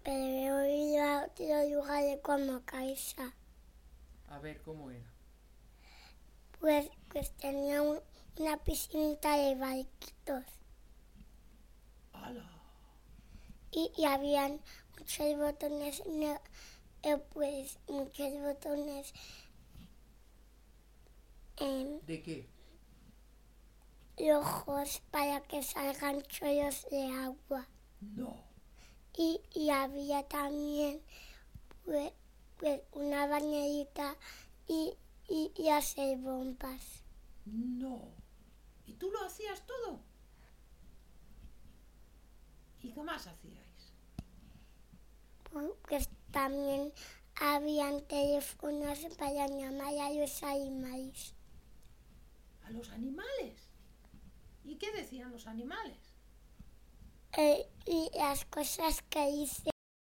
pero he oído a otro lugar como casa. A ver, ¿cómo era? Pues tenía una piscinita de barquitos. ¡Hala! Y habían muchos botones, pues muchos botones ¿De qué? rojos para que salgan chorros de agua. No. Y había también pues una bañerita y hacer bombas. No. ¿Y tú lo hacías todo? ¿Y qué más hacíais? Pues también habían teléfonos para llamar a los animales. ¿A los animales? ¿Y qué decían los animales? Y las cosas que hice